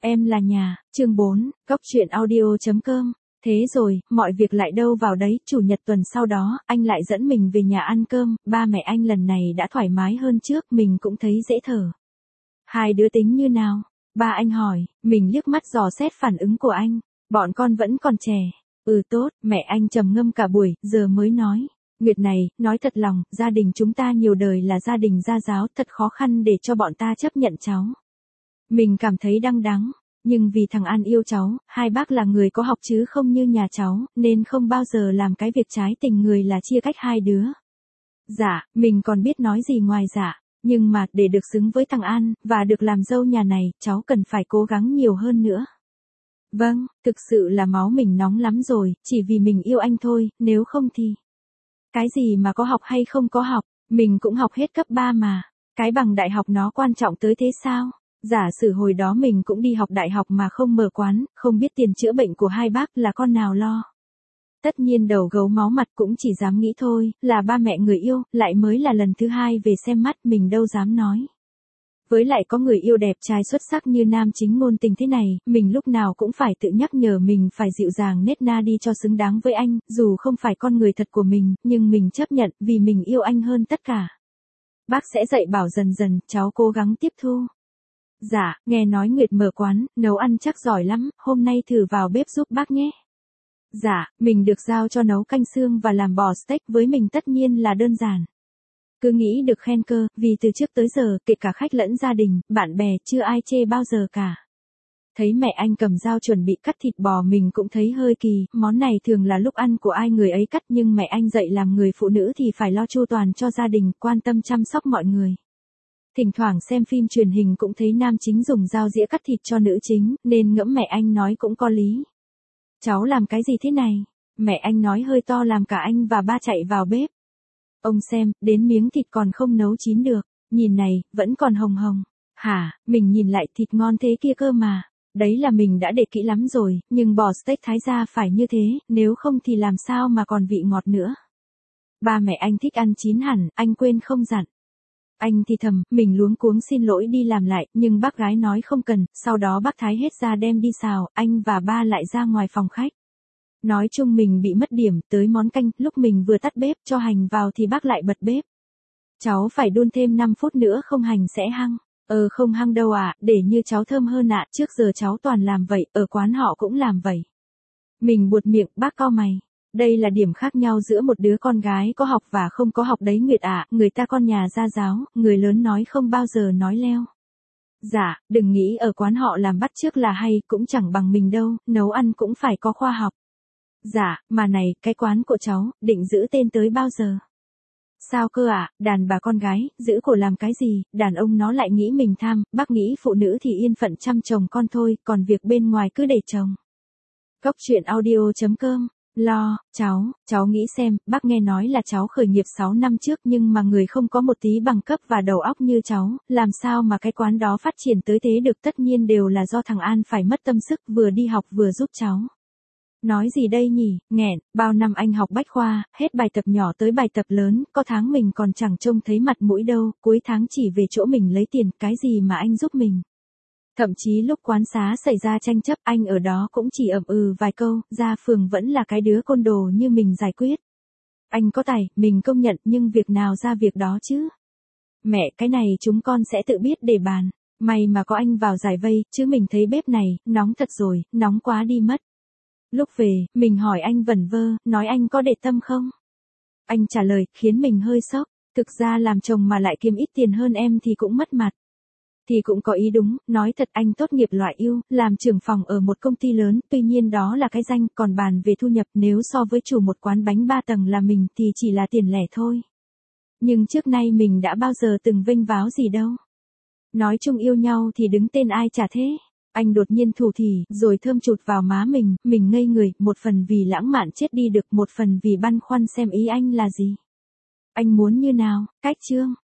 Em là nhà, chương 4, Cóc truyện audio.com. Thế rồi, mọi việc lại đâu vào đấy, chủ nhật tuần sau đó, anh lại dẫn mình về nhà ăn cơm, ba mẹ anh lần này đã thoải mái hơn trước, mình cũng thấy dễ thở. Hai đứa tính như nào? Ba anh hỏi, mình liếc mắt dò xét phản ứng của anh. Bọn con vẫn còn trẻ. Tốt, mẹ anh trầm ngâm cả buổi, giờ mới nói. Nguyệt này, nói thật lòng, gia đình chúng ta nhiều đời là gia đình gia giáo, thật khó khăn để cho bọn ta chấp nhận cháu. Mình cảm thấy đăng đắng, nhưng vì thằng An yêu cháu, hai bác là người có học chứ không như nhà cháu, nên không bao giờ làm cái việc trái tình người là chia cách hai đứa. Dạ, mình còn biết nói gì ngoài dạ, nhưng mà để được xứng với thằng An, và được làm dâu nhà này, cháu cần phải cố gắng nhiều hơn nữa. Vâng, thực sự là máu mình nóng lắm rồi, chỉ vì mình yêu anh thôi, nếu không thì... Cái gì mà có học hay không có học, mình cũng học hết cấp 3 mà, cái bằng đại học nó quan trọng tới thế sao? Giả sử hồi đó mình cũng đi học đại học mà không mở quán, không biết tiền chữa bệnh của hai bác là con nào lo. Tất nhiên đầu gấu máu mặt cũng chỉ dám nghĩ thôi, là ba mẹ người yêu, lại mới là lần thứ hai về xem mắt mình đâu dám nói. Với lại có người yêu đẹp trai xuất sắc như nam chính ngôn tình thế này, mình lúc nào cũng phải tự nhắc nhở mình phải dịu dàng nết na đi cho xứng đáng với anh, dù không phải con người thật của mình, nhưng mình chấp nhận vì mình yêu anh hơn tất cả. Bác sẽ dạy bảo dần dần, cháu cố gắng tiếp thu. Dạ, nghe nói Nguyệt mở quán, nấu ăn chắc giỏi lắm, hôm nay thử vào bếp giúp bác nhé. Dạ, mình được giao cho nấu canh xương và làm bò steak với mình tất nhiên là đơn giản. Cứ nghĩ được khen cơ, vì từ trước tới giờ, kể cả khách lẫn gia đình, bạn bè, chưa ai chê bao giờ cả. Thấy mẹ anh cầm dao chuẩn bị cắt thịt bò mình cũng thấy hơi kỳ, món này thường là lúc ăn của ai người ấy cắt nhưng mẹ anh dạy làm người phụ nữ thì phải lo chu toàn cho gia đình, quan tâm chăm sóc mọi người. Thỉnh thoảng xem phim truyền hình cũng thấy nam chính dùng dao dĩa cắt thịt cho nữ chính, nên ngẫm mẹ anh nói cũng có lý. Cháu làm cái gì thế này? Mẹ anh nói hơi to làm cả anh và ba chạy vào bếp. Ông xem, đến miếng thịt còn không nấu chín được, nhìn này, vẫn còn hồng hồng. Hả, mình nhìn lại thịt ngon thế kia cơ mà. Đấy là mình đã để kỹ lắm rồi, nhưng bò steak thái ra phải như thế, nếu không thì làm sao mà còn vị ngọt nữa. Ba mẹ anh thích ăn chín hẳn, anh quên không dặn. Anh thì thầm, mình luống cuống xin lỗi đi làm lại, nhưng bác gái nói không cần, sau đó bác thái hết ra đem đi xào, anh và ba lại ra ngoài phòng khách. Nói chung mình bị mất điểm, tới món canh, lúc mình vừa tắt bếp cho hành vào thì bác lại bật bếp. Cháu phải đun thêm 5 phút nữa không hành sẽ hăng. Không hăng đâu ạ, để như cháu thơm hơn ạ, trước giờ cháu toàn làm vậy, ở quán họ cũng làm vậy. Mình buột miệng, bác cau mày. Đây là điểm khác nhau giữa một đứa con gái có học và không có học đấy Nguyệt ạ, người ta con nhà gia giáo, người lớn nói không bao giờ nói leo. Dạ, đừng nghĩ ở quán họ làm bắt chước là hay, cũng chẳng bằng mình đâu, nấu ăn cũng phải có khoa học. Dạ, mà này, cái quán của cháu, định giữ tên tới bao giờ? Sao cơ ạ, đàn bà con gái, giữ cổ làm cái gì, đàn ông nó lại nghĩ mình tham, bác nghĩ phụ nữ thì yên phận chăm chồng con thôi, còn việc bên ngoài cứ để chồng. Cóc truyện audio.com. Lo, cháu nghĩ xem, bác nghe nói là cháu khởi nghiệp 6 năm trước nhưng mà người không có một tí bằng cấp và đầu óc như cháu, làm sao mà cái quán đó phát triển tới thế được, tất nhiên đều là do thằng An phải mất tâm sức vừa đi học vừa giúp cháu. Nói gì đây nhỉ, nghẹn, bao năm anh học bách khoa, hết bài tập nhỏ tới bài tập lớn, có tháng mình còn chẳng trông thấy mặt mũi đâu, cuối tháng chỉ về chỗ mình lấy tiền, cái gì mà anh giúp mình. Thậm chí lúc quán xá xảy ra tranh chấp anh ở đó cũng chỉ vài câu, ra phường vẫn là cái đứa côn đồ như mình giải quyết. Anh có tài, mình công nhận nhưng việc nào ra việc đó chứ. Mẹ, cái này chúng con sẽ tự biết để bàn. May mà có anh vào giải vây, chứ mình thấy bếp này, nóng thật rồi, nóng quá đi mất. Lúc về, mình hỏi anh vẩn vơ, nói anh có để tâm không? Anh trả lời, khiến mình hơi sốc. Thực ra làm chồng mà lại kiếm ít tiền hơn em thì cũng mất mặt. Thì cũng có ý đúng, nói thật anh tốt nghiệp loại ưu, làm trưởng phòng ở một công ty lớn, tuy nhiên đó là cái danh, còn bàn về thu nhập nếu so với chủ một quán bánh 3 tầng là mình thì chỉ là tiền lẻ thôi. Nhưng trước nay mình đã bao giờ từng vênh váo gì đâu. Nói chung yêu nhau thì đứng tên ai chả thế. Anh đột nhiên thủ thỉ, rồi thơm chụt vào má mình ngây người, một phần vì lãng mạn chết đi được, một phần vì băn khoăn xem ý anh là gì. Anh muốn như nào, cách chương.